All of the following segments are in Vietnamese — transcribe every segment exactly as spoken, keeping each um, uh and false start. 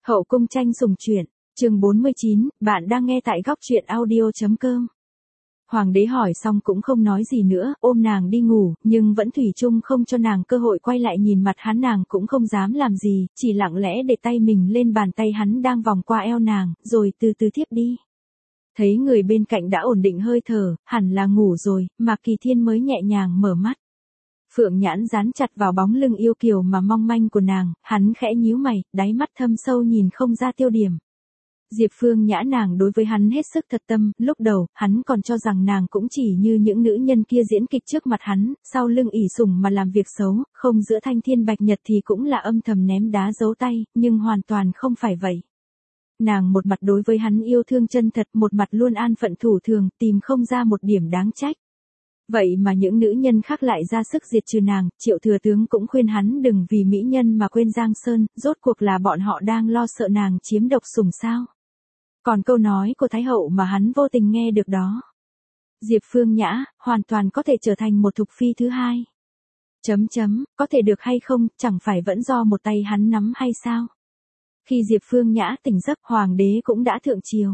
Hậu cung tranh sủng truyện, chương bốn mươi chín, bạn đang nghe tại góc truyện audio.com. Hoàng đế hỏi xong cũng không nói gì nữa, ôm nàng đi ngủ, nhưng vẫn thủy chung không cho nàng cơ hội quay lại nhìn mặt hắn. Nàng cũng không dám làm gì, chỉ lặng lẽ để tay mình lên bàn tay hắn đang vòng qua eo nàng, rồi từ từ thiếp đi. Thấy người bên cạnh đã ổn định hơi thở, hẳn là ngủ rồi, Mạc Kỳ Thiên mới nhẹ nhàng mở mắt. Phượng nhãn dán chặt vào bóng lưng yêu kiều mà mong manh của nàng, hắn khẽ nhíu mày, đáy mắt thâm sâu nhìn không ra tiêu điểm. Diệp Phương Nhã nàng đối với hắn hết sức thật tâm, lúc đầu, hắn còn cho rằng nàng cũng chỉ như những nữ nhân kia diễn kịch trước mặt hắn, sau lưng ỷ sủng mà làm việc xấu, không giữa thanh thiên bạch nhật thì cũng là âm thầm ném đá giấu tay, nhưng hoàn toàn không phải vậy. Nàng một mặt đối với hắn yêu thương chân thật, một mặt luôn an phận thủ thường, tìm không ra một điểm đáng trách. Vậy mà những nữ nhân khác lại ra sức diệt trừ nàng, Triệu thừa tướng cũng khuyên hắn đừng vì mỹ nhân mà quên Giang Sơn, rốt cuộc là bọn họ đang lo sợ nàng chiếm độc sủng sao. Còn câu nói của Thái hậu mà hắn vô tình nghe được đó. Diệp Phương Nhã, hoàn toàn có thể trở thành một thục phi thứ hai. Chấm chấm, có thể được hay không, chẳng phải vẫn do một tay hắn nắm hay sao? Khi Diệp Phương Nhã tỉnh giấc, hoàng đế cũng đã thượng triều.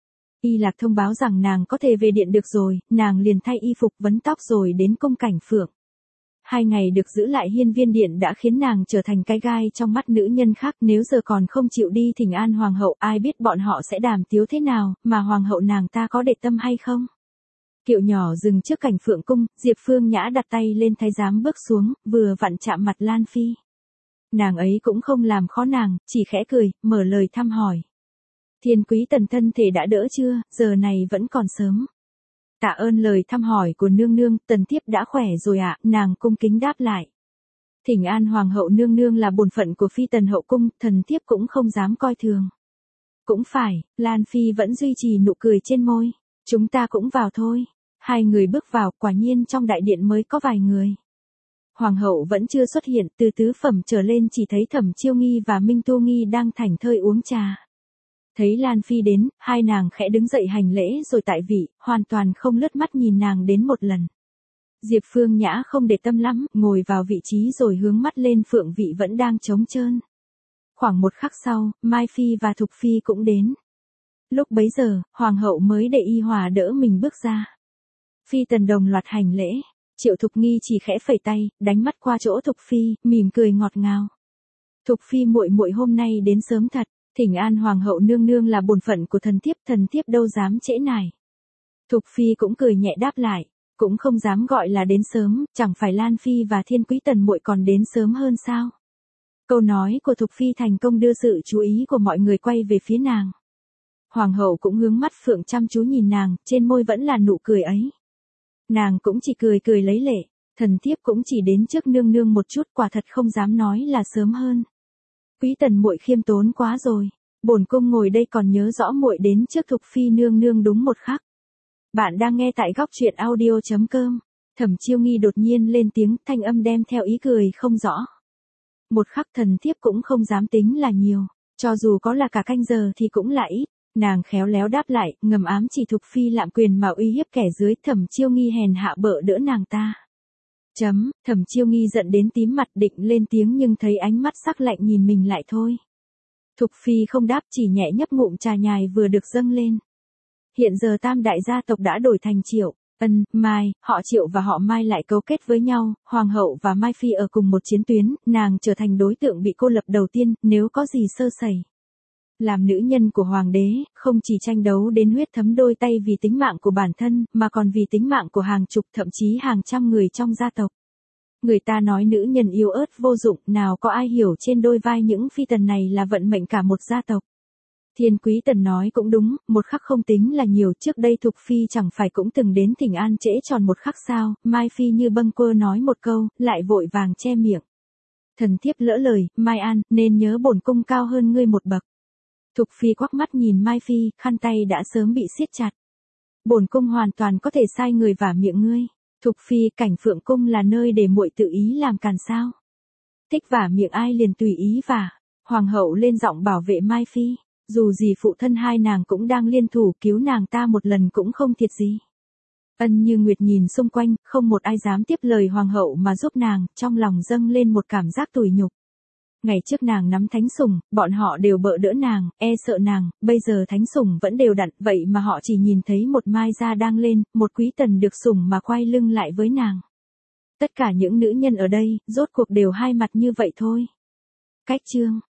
Y Lạc thông báo rằng nàng có thể về điện được rồi, nàng liền thay y phục vấn tóc rồi đến cung Cảnh Phượng. Hai ngày được giữ lại hiên viên điện đã khiến nàng trở thành cái gai trong mắt nữ nhân khác, nếu giờ còn không chịu đi thỉnh an hoàng hậu, ai biết bọn họ sẽ đàm tiếu thế nào, mà hoàng hậu nàng ta có để tâm hay không. Kiệu nhỏ dừng trước Cảnh Phượng cung, Diệp Phương Nhã đặt tay lên thái giám bước xuống, vừa vặn chạm mặt Lan Phi. Nàng ấy cũng không làm khó nàng, chỉ khẽ cười, mở lời thăm hỏi. Thiên quý tần thân thể đã đỡ chưa, giờ này vẫn còn sớm. Tạ ơn lời thăm hỏi của nương nương, tần thiếp đã khỏe rồi ạ, nàng cung kính đáp lại. Thỉnh an hoàng hậu nương nương là bổn phận của phi tần hậu cung, thần thiếp cũng không dám coi thường. Cũng phải, Lan Phi vẫn duy trì nụ cười trên môi. Chúng ta cũng vào thôi. Hai người bước vào, quả nhiên trong đại điện mới có vài người. Hoàng hậu vẫn chưa xuất hiện, từ tứ phẩm trở lên chỉ thấy Thẩm Chiêu Nghi và Minh Tu Nghi đang thảnh thơi uống trà. Thấy Lan Phi đến, hai nàng khẽ đứng dậy hành lễ rồi tại vị, hoàn toàn không lướt mắt nhìn nàng đến một lần. Diệp Phương Nhã không để tâm lắm, ngồi vào vị trí rồi hướng mắt lên phượng vị vẫn đang trống trơn. Khoảng một khắc sau, Mai Phi và Thục Phi cũng đến. Lúc bấy giờ, Hoàng hậu mới để y hòa đỡ mình bước ra. Phi tần đồng loạt hành lễ, Triệu Thục Nghi chỉ khẽ phẩy tay, đánh mắt qua chỗ Thục Phi, mỉm cười ngọt ngào. Thục Phi muội muội hôm nay đến sớm thật. Thỉnh an hoàng hậu nương nương là bổn phận của thần thiếp, thần thiếp đâu dám trễ nải. Thục Phi cũng cười nhẹ đáp lại, cũng không dám gọi là đến sớm, chẳng phải Lan Phi và Thiên quý tần muội còn đến sớm hơn sao? Câu nói của Thục Phi thành công đưa sự chú ý của mọi người quay về phía nàng. Hoàng hậu cũng hướng mắt phượng chăm chú nhìn nàng, trên môi vẫn là nụ cười ấy. Nàng cũng chỉ cười cười lấy lệ, thần thiếp cũng chỉ đến trước nương nương một chút, quả thật không dám nói là sớm hơn. Quý tần muội khiêm tốn quá rồi, bổn cung ngồi đây còn nhớ rõ muội đến trước Thục Phi nương nương đúng một khắc. Bạn đang nghe tại góc truyện audio.com. Thẩm Chiêu Nghi đột nhiên lên tiếng, thanh âm đem theo ý cười không rõ. Một khắc thần thiếp cũng không dám tính là nhiều, cho dù có là cả canh giờ thì cũng là ít. Nàng khéo léo đáp lại, ngầm ám chỉ Thục Phi lạm quyền mà uy hiếp kẻ dưới. Thẩm Chiêu Nghi hèn hạ bợ đỡ nàng ta. Chấm, Thẩm Chiêu Nghi giận đến tím mặt định lên tiếng nhưng thấy ánh mắt sắc lạnh nhìn mình lại thôi. Thục Phi không đáp, chỉ nhẹ nhấp ngụm trà nhài vừa được dâng lên. Hiện giờ tam đại gia tộc đã đổi thành Triệu, Ân, Mai, họ Triệu và họ Mai lại cấu kết với nhau, Hoàng hậu và Mai Phi ở cùng một chiến tuyến, nàng trở thành đối tượng bị cô lập đầu tiên, nếu có gì sơ sẩy. Làm nữ nhân của hoàng đế, không chỉ tranh đấu đến huyết thấm đôi tay vì tính mạng của bản thân, mà còn vì tính mạng của hàng chục thậm chí hàng trăm người trong gia tộc. Người ta nói nữ nhân yếu ớt vô dụng, nào có ai hiểu trên đôi vai những phi tần này là vận mệnh cả một gia tộc. Thiên quý tần nói cũng đúng, một khắc không tính là nhiều, trước đây Thục Phi chẳng phải cũng từng đến thỉnh an trễ tròn một khắc sao. Mai Phi như bâng quơ nói một câu, lại vội vàng che miệng. Thần thiếp lỡ lời, Mai An, nên nhớ bổn cung cao hơn ngươi một bậc. Thục Phi quắc mắt nhìn Mai Phi, khăn tay đã sớm bị siết chặt. Bổn cung hoàn toàn có thể sai người vả miệng ngươi. Thục Phi, Cảnh Phượng cung là nơi để muội tự ý làm càn sao? Thích vả miệng ai liền tùy ý vả. Hoàng hậu lên giọng bảo vệ Mai Phi, dù gì phụ thân hai nàng cũng đang liên thủ cứu nàng ta một lần cũng không thiệt gì. Ân Như Nguyệt nhìn xung quanh, không một ai dám tiếp lời hoàng hậu mà giúp nàng, trong lòng dâng lên một cảm giác tủi nhục. Ngày trước nàng nắm thánh sủng, bọn họ đều bợ đỡ nàng, e sợ nàng, bây giờ thánh sủng vẫn đều đặn, vậy mà họ chỉ nhìn thấy một Mai Gia đang lên, một quý tần được sủng mà quay lưng lại với nàng. Tất cả những nữ nhân ở đây, rốt cuộc đều hai mặt như vậy thôi. Cách chương